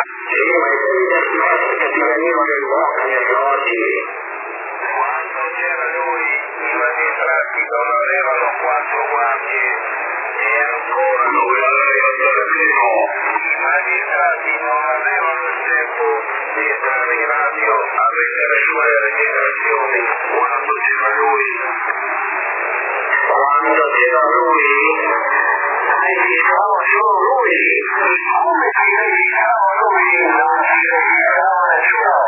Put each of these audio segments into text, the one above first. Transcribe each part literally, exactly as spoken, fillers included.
Sì, ma i temi del semestre che ti venivano in bocca negli oggi. Quando c'era lui, i magistrati non avevano quattro guardie e ancora Non aveva tempo. i magistrati non avevano il tempo di entrare in radio a vedere le sue registrazioni quando c'era lui. Quando c'era lui, registrava solo lui. Come si registrava lui? Non si registrava nessuno.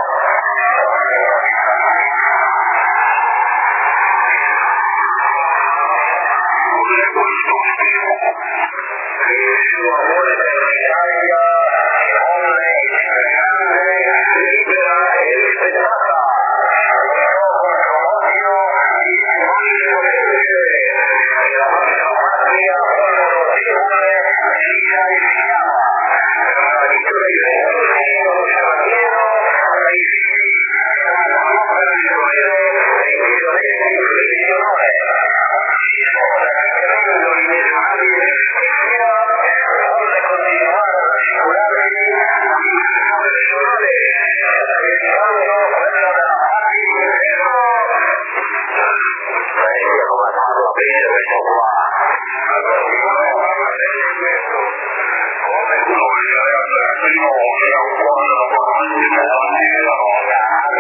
Cos'è questo spiro? Il suo amore per l'Italia folle, grande, libera e rispettata. Dopo il odio, il demonio crescere e la nostra patria folle notevole si richiama. Per la vittoria del Dio straniero, ai figli per istruire i prigionieri in prigione. Si sposa credendo inesorabile giustizia, volle continuare ad assicurarvi l'ambizione personale, sacrificando quella della patria intero. Senti come parla bene questo qua. Come parla bene questo? Come Non sarebbe il primo che ha un cuore da quaranta anni nella rosa.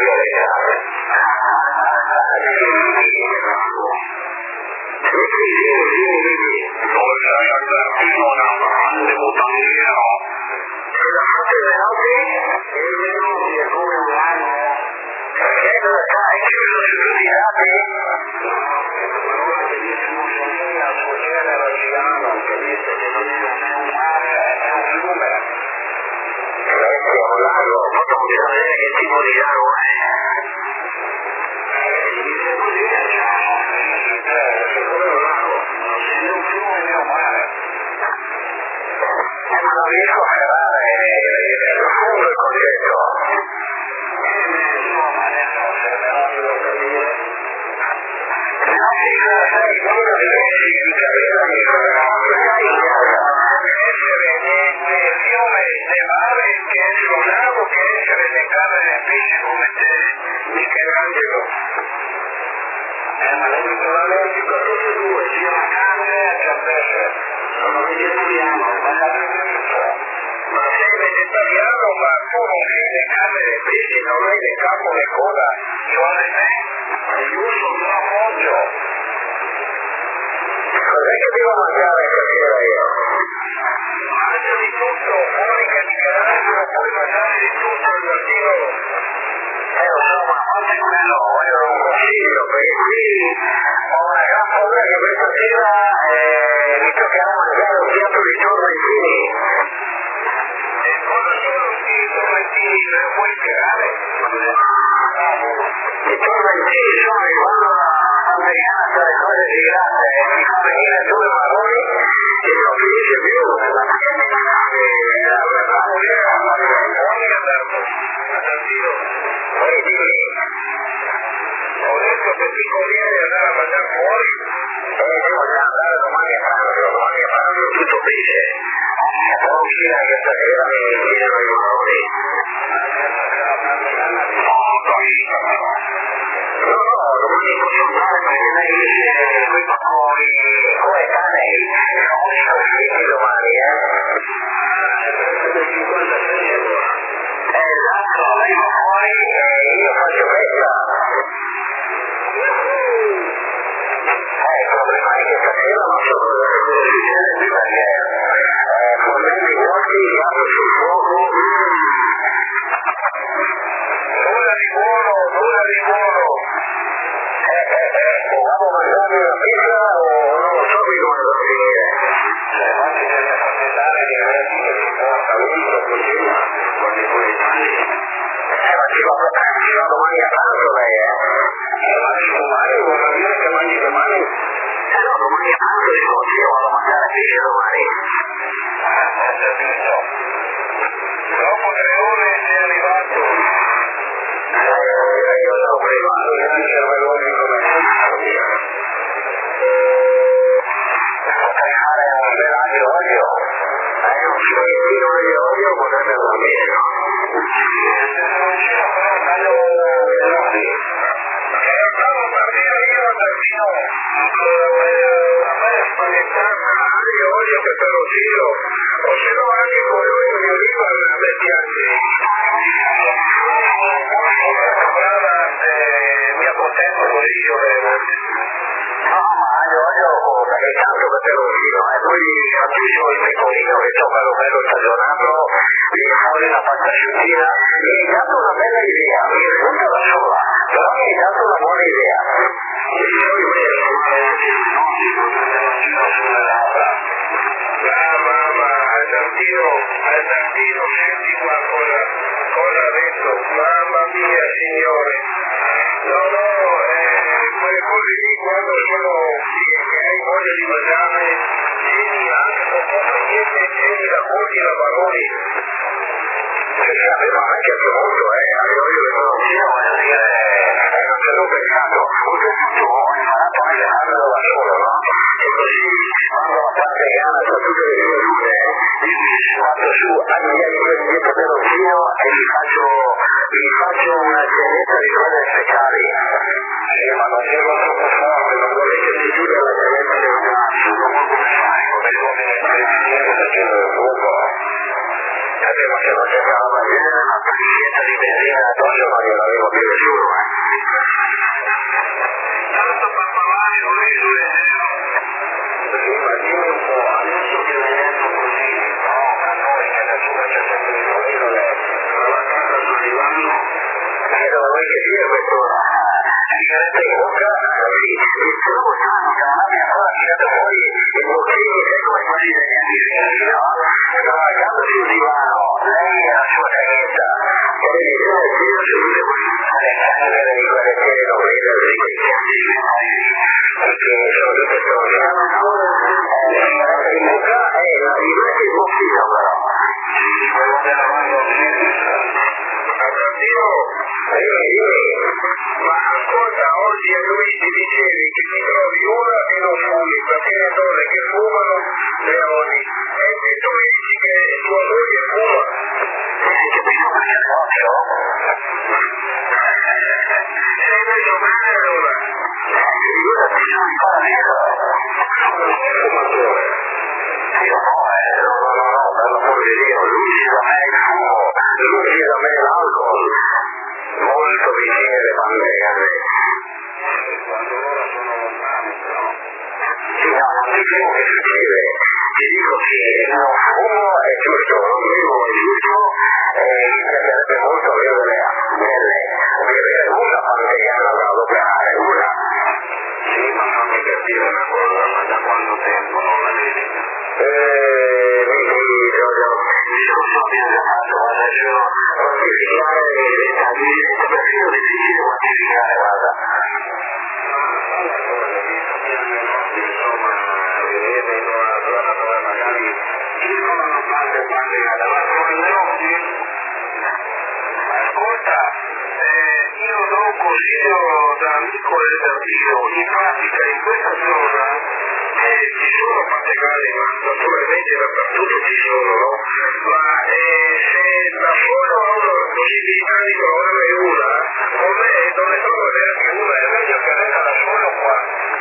Sì, sì, sì, vedi. Non sarebbe il primo una grande bottaniera. E da parte delle notti? E le notti è come un anno. Perché cosa sai? Chiuso su tutti i dati? Quello che disse Mussolini al suo genero Giano, che disse che non era né un mare né un fiume. Questo è un lago, poi bisogna vedere che tipo di lago è. Eh, si dice così a Giano, eh, secondo un lago, non c'è né un fiume né un mare. Eh, ma non riesco a fermare il profondo il concetto. Eh, insomma, adesso se me lo devo capire. No, sì, sai, quello che dici di capire mi fa essere né fiume né mare, che essere un lago, che essere le camere del pesce come te, Michelangelo. Eh, ma lei mi parla di tutte e due, sia la carne che il pesce. Sono vegetariano, ma la Ma sei vegetariano, ma tu non sei né carne né pesce, non hai né capo né coda, cioè te? io sono un appoggio. Cos'è che devo mangiare stasera io? Mangia di tutto, fuori che Michelangelo, puoi mangiare di tutto al giardino. Eh, lo so, ma quanto è quello? Voglio un consiglio, perché qui ho una gran paura che questa sera eh, mi toccherà mangiare un piatto di tormentini. E cosa sono questi tormentini? Me lo puoi spiegare? I tormentini sono che quando quando ghiaccia le cose di grasse e mi fa venire due marroni e non finisce più. Vuoi andarlo al giardino? Poi dimmi, Ho detto che ti conviene andare a mangiare fuori. eh, devo già andare domani a pranzo, domani a pranzo tutto pesce. Può uscire anche stasera mi chiedono i marroni. No, no, domani posso andare perché lei dice quei pacconi, come cane, sono unico usciti domani, eh? Eh, esatto, lei va fuori e io faccio festa. Eh, il problema è che stasera non so cosa cosa succede più perché eh, fondendo i occhi, apro sul fuoco. Nulla di buono, nulla di buono. Eh, eh, eh, o vado a mangiare una pizza o non lo so qui come va a finire. Se non si deve accontentare di averti che si porta lui lo cucina con i tuoi mani. Eh, ma ci va, ci va domani a pranzo lei, eh? Se mangi domani vuol dire che mangi domani. Eh no, domani a pranzo dico, io vado a mangiare pesce domani. Ah, ho capito. Dopo tre ore sei arrivato. Eh, io sono privato di un cervellone come me. Potrei fare un bel aglio olio. Eh, un filettino di olio potrebbe andare meno. Stavo partire io da Dio, a me spaventata, io voglio che te lo giro, o se no anche con lui mi arriva a me piace. Brava, mi accontento così io vedo. No, ma io voglio perché tanto che te lo giro, e poi capisco il pecorino che c'ho bello bello stagionato, viene fuori una pastasciutina, mi hai dato una bella idea, mi risulta da sola, però mi hai dato una buona idea. Ah mamma, Santino, Santino, senti qua cosa, cosa ha detto, mamma mia signore, no no, eh, quelle cose lì quando sono che hai voglia di mangiare, tieni anche con poco niente, tieni la conti la valori. Che si aveva anche più molto, eh, io io che sono vicino, voglio dire, eh, non c'è un peccato, oltretutto ho imparato anche a farlo da solo, no? E così quando la parte gana tra tutte le verdure, io mi sbatto su a migliaia di quelli dietro dello zio e gli faccio, gli faccio una cenetta di quelle speciali. Sì, ma non devo troppo forte, non vorrei che si chiuda la cenetta del gas, non so come fai, come devo mettere il perché del fuoco. Eh, ma se non c'è la benzina, una paglietta di benzina addosso non gliel'avevo più nessuno, eh. Tanto papavani non è su leggero. Sì, ma dimmi un po', adesso che l'hai detto così, no, a noi che nessuno c'è sempre il problema, alla casa sto arrivando, eh, dove vuoi che sia quest'ora? Sigaretta in bocca, sì, il trovo strano che non abbia ancora tirato fuori i bocchini, sai come quelli degli anni venti, no? Stava a casa sul divano, lei e la sua cagnetta, televisione e zio su tutte quelle cangere di quelle telenovela di quei tempi, perché sono tutte storie. Sigaretta in bocca e gli metti il bocchino però. Dio, ma ascolta, oggi a lui ti dicevi che ti trovi una e non fumi, perché le donne che fumano le odi, e se tu mi dici che tua moglie fuma, Hai capito perché è ovvio? sei messo bene allora? Io da te sono ancora vero. Sono un fumatore. Io no, eh, no, no, no, no, per l'amor di Dio, lui si da me il fumo, lui si da me l'alcol, molto vicine le bande gare. Quando loro sono lontani, però. Sì, no, non ti dico che succede, ti dico che non fumo è giusto, non bevo è giusto, e mi piacerebbe molto avere delle belle, avere una pantegana da adoperare, una. Sì, ma fammi capire una cosa, ma da quanto tempo non la vedi? Eh, mi Giorgio, mi sono sorprendentato, adesso quantificare diventa, diventa perfino difficile quantificare, guarda. Insomma, vedere in una zona dove magari ci sono tante partite davanti agli occhi. Ascolta, eh, io do un consiglio da amico e da Dio, in pratica in questa zona eh, ci sono pantegani, ma naturalmente dappertutto ci sono, no? Ma eh, se da solo ho la possibilità di trovarne una, con me non ne trovo neanche una, è meglio che venga da solo qua.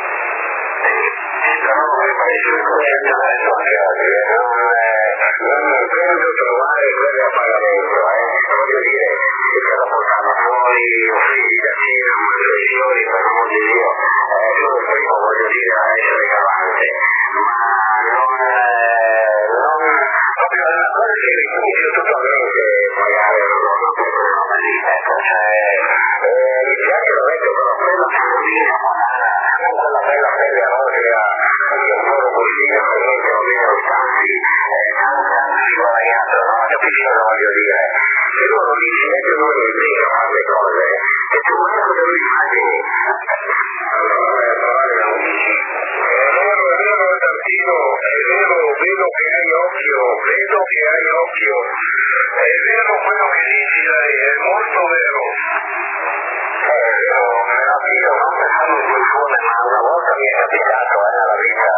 Però come fai sul concetto adesso anche oggi, non, non penso trovare quelle a pagamento, eh? Voglio dire, se ce la portano fuori, uffici da Cina, mansioni, per l'amor di Dio, eh, sono il primo, voglio dire, a essere galante, ma non, eh, non, proprio la cosa che rifiuto totalmente pagare una donna per quelle robe lì, ecco, cioè, eh, mi piace lo vecchio, però quella femmina banana, con quella bella pelle rosea, che un loro cosino, che niente, non viene stanzi, eh, tanto tanto guadagnato, no? Capisci cosa voglio dire? Se loro lì ci mettono un impegno a fare le cose, e tu manco te lo immagini. Allora, vai a trovare da undici. È vero, è vero Tantino, è vero, vedo che hai occhio, vedo che hai occhio, è vero quello che dici lei, è molto vero. Eh, io me la pido, non pensando in quel come, ma una volta mi è capitato, eh, nella vita,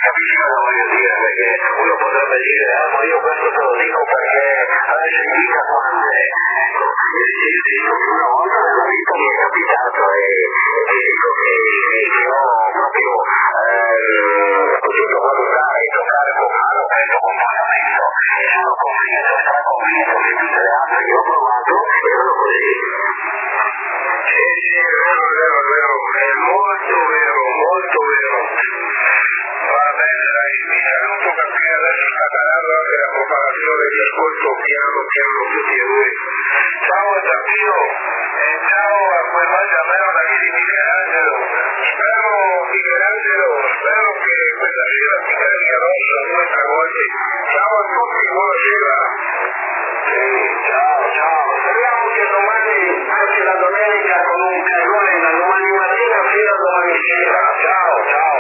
capisci cosa voglio dire? Perché uno potrebbe dire, ah ma io questo te lo dico perché adesso indica quando è, ecco, io ti dico che una volta nella vita mi è capitato e ti dico che, che ho proprio eh, potuto valutare e toccare con mano questo comportamento e sono convinto, straconvinto che tutte le altre che ho provato erano così. Sì, sì, è vero, è vero, è vero, è molto vero, molto vero. Va bene, dai, mi saluto perché adesso sta calando anche la propagazione, vi ascolto piano piano tutti e due. Ciao Giappino e ciao a quel mangiamero da lì di Michelangelo. Spero, Michelangelo, spero che questa sera ti carichi addosso due o tre volte. Ciao a tutti, buonasera. Sì, ciao, ciao. Speriamo che domani, anche la domenica, con un cagone da domani mattina fino a domani sera. Ciao, ciao.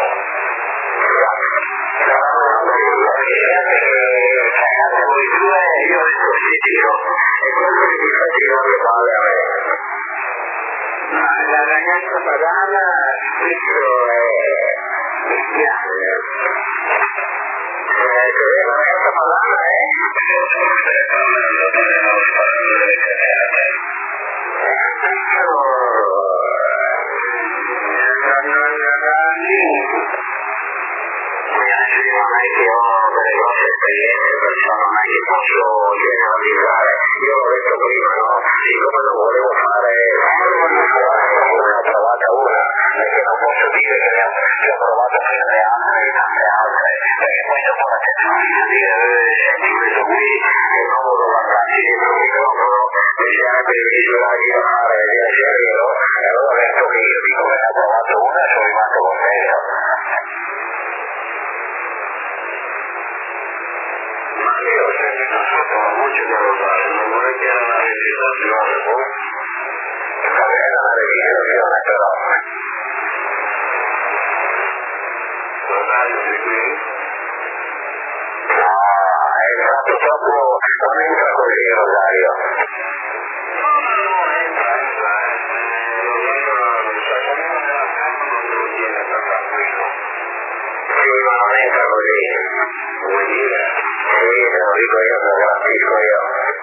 Ragazzi, voi due, io resto sicuro. E quello che mi fa girare le palle a me. Ma la ragazza padana, questo è... mi spiace. Eh, che la ragazza padana è... non è che ho delle grosse esperienze, perciò non è che posso generalizzare. Io l'ho detto prima, no? Siccome non volevo fare ne ho provata una, perché non posso dire che ne ho, che ho provato prima le altre e tante altre, perché poi dopo la tecnologia dire senti questo qui e non lo guardarsi dietro il microfono, bisognerebbe misurargli da fare vedere se è vero, e allora ho detto che io dico che ne ho provato una e sono rimasto contento. Ma io ho sentito sotto la voce da Rosario, non vorrei che era una registrazione, boh? Era una registrazione però. Rosario, sei qui? No, è entrato troppo, non entra così Rosario. No, no, no, entra, entra, eh. Rosario, sa come non è la calma, non te lo tiene per tranquillo. Sì, ma non entra così. Vuoi dire? Sì, te lo dico io, te lo garantisco io.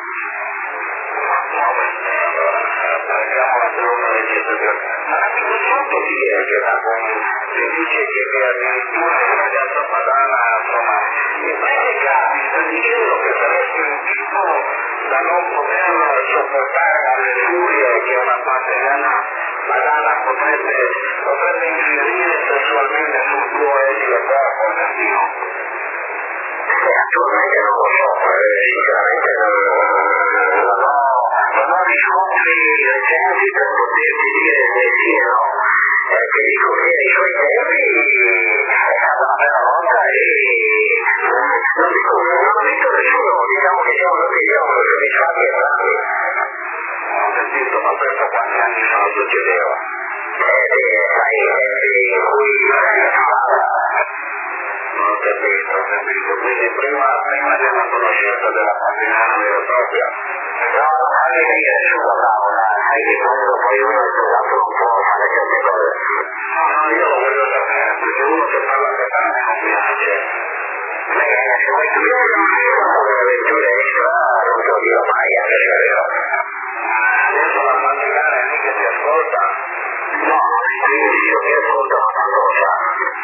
No, allora, prendiamola per una registrazione. Ma non so dire che la con... si dice che addirittura la ragazza padana, insomma, in pratica mi sta dicendo che saresti un tipo da non poter sopportare alle furie che una padana, padana potrebbe, potrebbe infierire sessualmente sul tuo etile corpo, capito? E attualmente non lo so, eh, sinceramente non, non, ho, non ho riscontri recenti per poterti dire se sì o no. Eh, ti dico che ai suoi tempi è stata una bella volta e non dico, non ho visto nessuno, diciamo che siamo stati diciamo, soddisfatti entrambi. Ho sentito, ma questo quanti anni fa succedeva? Eh, sai, i tempi in cui si parla. Non ho capito, ho capito. Quindi prima, prima della conoscenza della padrinana vera e propria. No, no, fammi venire sulla tavola, sai che quando poi uno è sposato non può fare certe cose. No, no, io lo voglio sapere, perché uno che parla per tanti non piace. Beh, se vuoi tu sono delle avventure extra, non te lo dirò mai, anche se è vero. Adesso la padrinana è lì che ti ascolta. No, io dico che ascolta, ma tanto lo sa.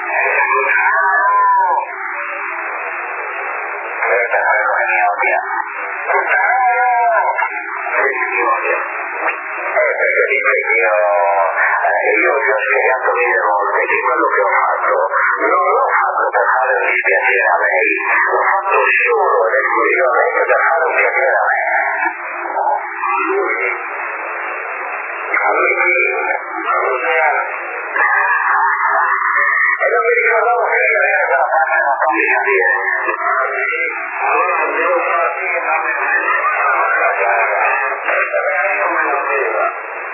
Questa è quello che mi odia. Perché mi odia? Eh, perché dice che io, eh, io vi ho spiegato mille volte che quello che ho fatto non l'ho fatto per fare un dispiacere a lei, l'ho fatto solo ed esclusivamente per fare un piacere a me. A lui? A lui chi? A Rosario? E non mi ricordavo che io era quella parte non so mica dire. Ah sì? Allora devo farti dammi una cagare. E come la presa?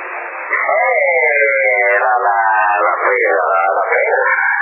Eh, la, la, la presa, la, la presa.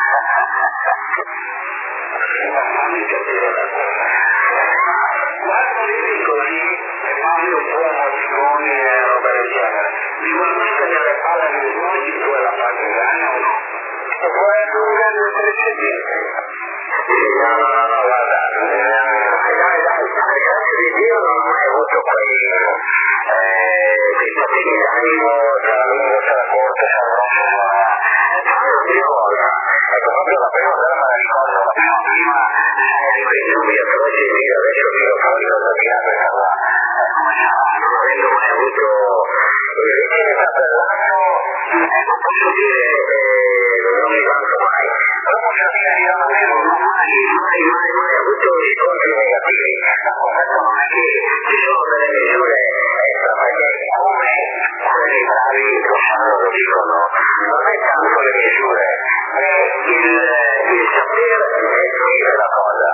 Non mi capire la cosa. Quando vivi così e parli un po' emozioni e roba del genere, vi guardate nelle palle dei snoggi tu e la padrinana o no? Può essere un grande precedente. No, no, no, no, guarda, dai, dai, dai, grazie di Dio non ho mai avuto quei, eh, quei patini d'animo, tra la lunga, tra la corta, tra la grossa, eh, la prima volta, ecco, proprio la prima volta me la ricordo, la prima prima, eh, di quei nubi atroci lì, adesso tiro fuori cosa dirà questa qua, eh, come sarà, non avendo mai avuto, invece è stato l'anno, ecco, posso dire, eh, non mi vanto mai, però posso dire che io non avevo mai, mai, mai, mai avuto riscontri negativi, ma questo non è che ci sono delle misure extraordinarie, come quelli bravi lo sanno, lo dicono, non è tanto le misure, è il, il saper gestire la cosa.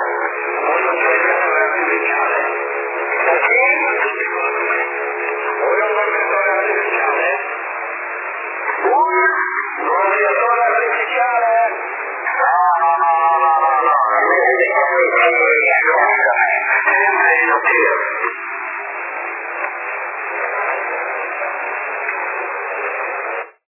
Ventilatore artificiale? No, no, no, no, no, no, no, non è sempre il